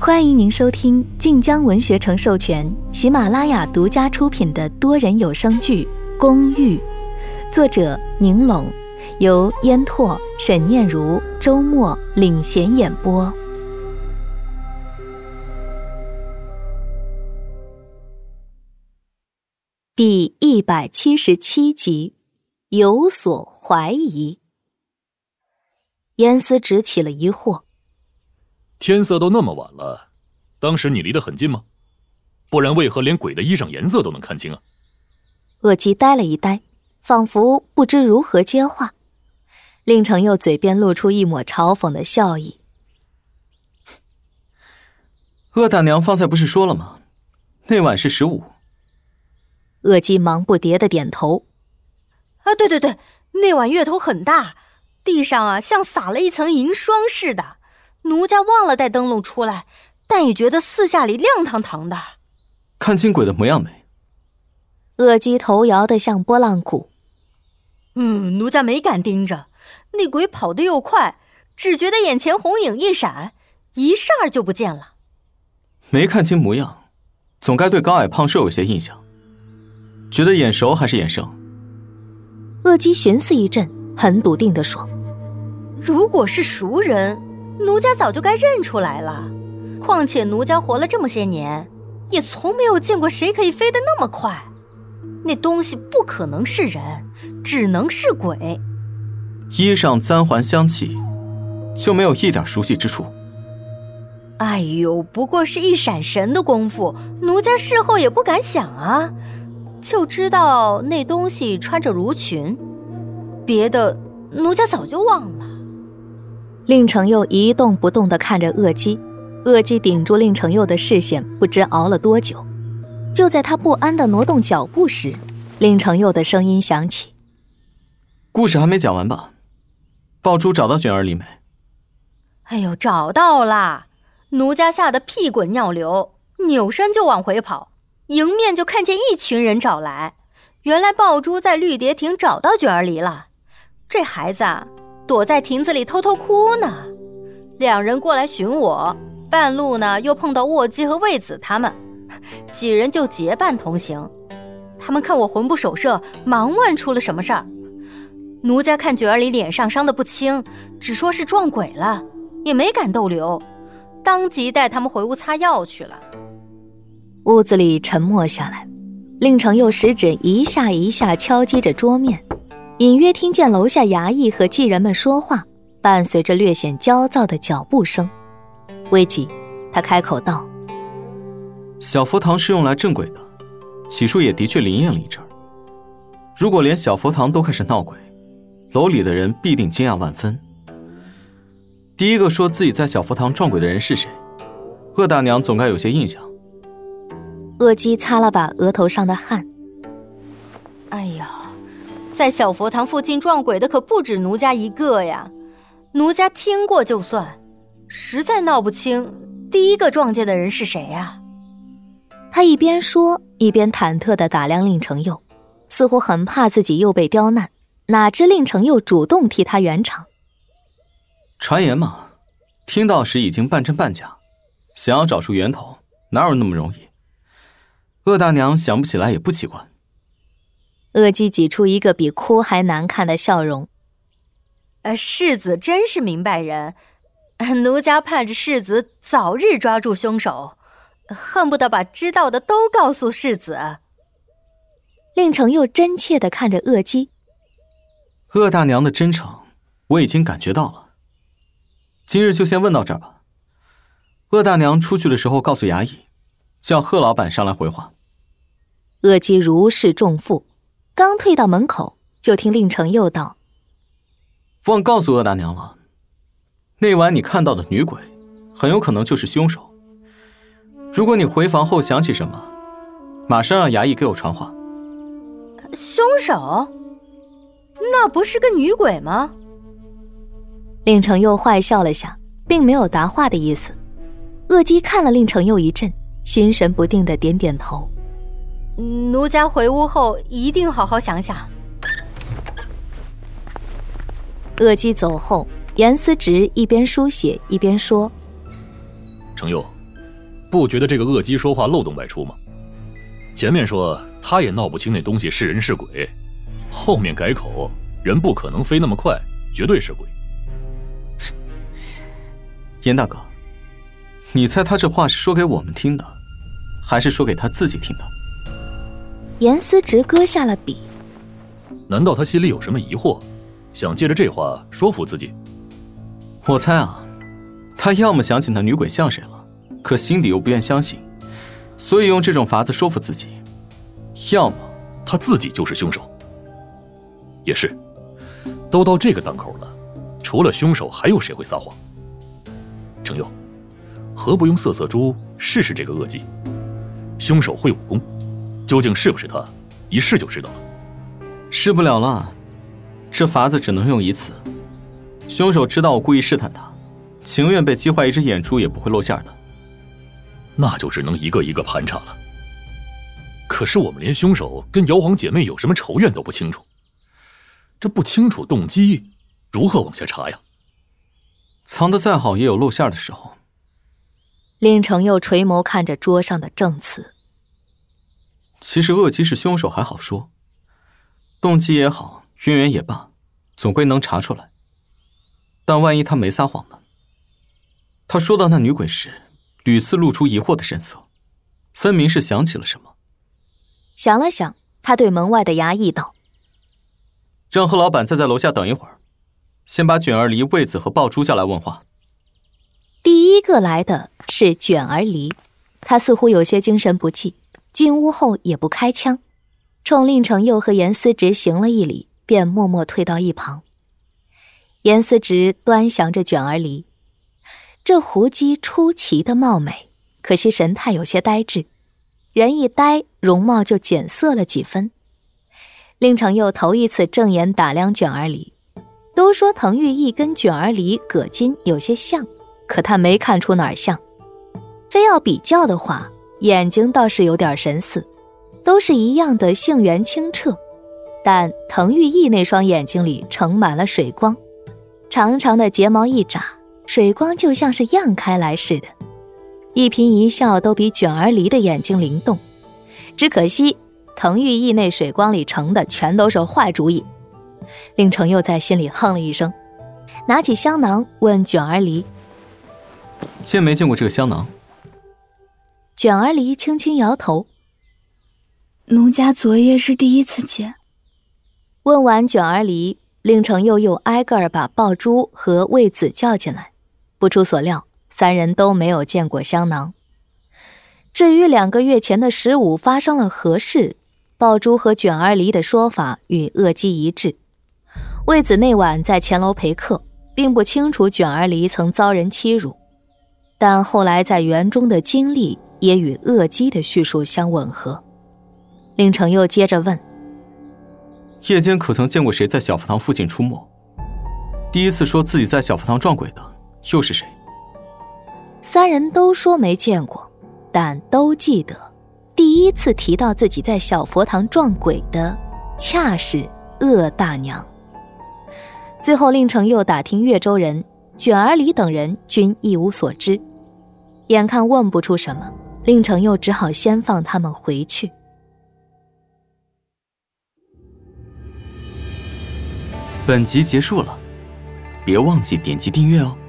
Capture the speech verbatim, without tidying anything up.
欢迎您收听晋江文学城授权、喜马拉雅独家出品的多人有声剧《公寓》，作者宁拢，由烟拓、沈念如、周末领衔演播。第一百七十七集，有所怀疑。严思直起了疑惑。 天色都那么晚了，当时你离得很近吗？不然为何连鬼的衣裳颜色都能看清啊？ 鄂基呆了一呆，仿佛不知如何接话。令程佑嘴边露出一抹嘲讽的笑意。 鄂大娘方才不是说了吗？那晚是十五。 鄂基忙不迭地点头。 啊，对对对，那晚月头很大，地上啊像撒了一层银霜似的。奴家忘了带灯笼出来，但也觉得四下里亮堂堂的。 看清鬼的模样没？ 鄂基头摇得像拨浪鼓。 嗯，奴家没敢盯着，那鬼跑得又快，只觉得眼前红影一闪，一霎就不见了。 没看清模样，总该对高矮胖瘦有些印象。觉得眼熟还是眼生？ 鄂基寻思一阵，很笃定地说： 如果是熟人，奴家早就该认出来了。况且奴家活了这么些年，也从没有见过谁可以飞得那么快。那东西不可能是人，只能是鬼。 衣上簪环香气，就没有一点熟悉之处。 哎呦，不过是一闪神的功夫，奴家事后也不敢想啊。就知道那东西穿着襦裙，别的奴家早就忘了。 令程佑一动不动地看着鄂基，鄂基顶住令程佑的视线，不知熬了多久。就在他不安地挪动脚步时，令程佑的声音响起： 故事还没讲完吧？爆珠找到卷儿里没？ 哎呦，找到啦！奴家吓得屁滚尿流，扭身就往回跑，迎面就看见一群人找来。原来爆珠在绿蝶亭找到卷儿里了，这孩子啊躲在亭子里偷偷哭呢。两人过来寻我，半路呢又碰到沃基和卫子他们，几人就结伴同行。他们看我魂不守舍，忙问出了什么事儿。奴家看卷儿里脸上伤得不轻，只说是撞鬼了，也没敢逗留，当即带他们回屋擦药去了。 屋子里沉默下来，令程佑食指一下一下敲击着桌面，隐约听见楼下衙役和妓人们说话，伴随着略显焦躁的脚步声。危急，他开口道： 小佛堂是用来镇鬼的，起初也的确灵验了一阵儿。如果连小佛堂都开始闹鬼，楼里的人必定惊讶万分。第一个说自己在小佛堂撞鬼的人是谁？鄂大娘总该有些印象。 鄂基擦了把额头上的汗。 哎呀，在小佛堂附近撞鬼的可不止奴家一个呀，奴家听过就算，实在闹不清第一个撞见的人是谁呀。 他一边说一边忐忑地打量令程佑，似乎很怕自己又被刁难，哪知令程佑主动替他圆场。 传言嘛，听到时已经半真半假，想要找出源头哪有那么容易？鄂大娘想不起来也不奇怪。 鄂基挤出一个比哭还难看的笑容。 呃，世子真是明白人，奴家盼着世子早日抓住凶手，恨不得把知道的都告诉世子。 令程佑真切地看着鄂基。 鄂大娘的真诚我已经感觉到了，今日就先问到这儿吧。鄂大娘出去的时候告诉衙役，叫贺老板上来回话。 鄂基如释重负，刚退到门口，就听令程佑道： 忘告诉鄂大娘了，那晚你看到的女鬼很有可能就是凶手。如果你回房后想起什么，马上让衙役给我传话。 凶手？那不是个女鬼吗？ 令程佑坏笑了下，并没有答话的意思。鄂基看了令程佑一阵，心神不定地点点头。 奴家回屋后一定好好想想。 鄂基走后，严思直一边书写一边说： 程佑， 不觉得这个恶姬说话漏洞百出吗？前面说他也闹不清那东西是人是鬼，后面改口人不可能飞那么快，绝对是鬼。 严大哥，你猜他这话是说给我们听的，还是说给他自己听的？ 严思直搁下了笔。 难道他心里有什么疑惑，想借着这话说服自己？ 我猜啊，他要么想起那女鬼像谁了，可心底又不愿相信，所以用这种法子说服自己；要么他自己就是凶手。也是，都到这个档口了，除了凶手还有谁会撒谎？程佑，何不用瑟瑟猪试试这个恶姬？凶手会武功，究竟是不是他，一试就知道了。 试不了了，这法子只能用一次。凶手知道我故意试探他，情愿被击坏一只眼珠也不会露馅的。 那就只能一个一个盘查了。可是我们连凶手跟姚黄姐妹有什么仇怨都不清楚，这不清楚动机，如何往下查呀？ 藏得再好也有露馅的时候。 令程又垂眸看着桌上的证词。 其实恶姬是凶手还好说，动机也好，渊源也罢，总归能查出来。但万一他没撒谎呢？他说到那女鬼时，屡次露出疑惑的神色，分明是想起了什么。 想了想，他对门外的衙役道：“ 让何老板再在楼下等一会儿，先把卷儿离、卫子和豹珠叫来问话。” 第一个来的是卷儿离，他似乎有些精神不济，进屋后也不开腔，冲令程佑和严思直行了一礼，便默默退到一旁。严思直端详着卷儿离，这狐姬出奇的貌美，可惜神态有些呆滞，人一呆，容貌就减色了几分。令程佑头一次正眼打量卷儿离，都说滕玉义跟卷儿离、葛金有些像，可他没看出哪儿像。非要比较的话，眼睛倒是有点神似，都是一样的杏园清澈，但滕玉义那双眼睛里盛满了水光，长长的睫毛一眨，水光就像是漾开来似的，一颦一笑都比卷儿离的眼睛灵动。只可惜滕玉义那水光里盛的全都是坏主意。令程又在心里哼了一声，拿起香囊问卷儿离：“ 见没见过这个香囊？” 卷儿离轻轻摇头：“ 奴家昨夜是第一次见。” 问完卷儿离，令程又又挨个儿把豹珠和卫子叫进来。不出所料，三人都没有见过香囊。至于两个月前的十五发生了何事，豹珠和卷儿离的说法与恶姬一致。卫子那晚在前楼陪客，并不清楚卷儿离曾遭人欺辱，但后来在园中的经历也与恶姬的叙述相吻合。令程又接着问：“ 夜间可曾见过谁在小福堂附近出没？第一次说自己在小福堂撞鬼的又是谁？” 三人都说没见过，但都记得第一次提到自己在小佛堂撞鬼的恰是鄂大娘。最后令程又打听岳州人、卷儿离等人均一无所知，眼看问不出什么，令程又只好先放他们回去。 本集结束了，别忘记点击订阅哦。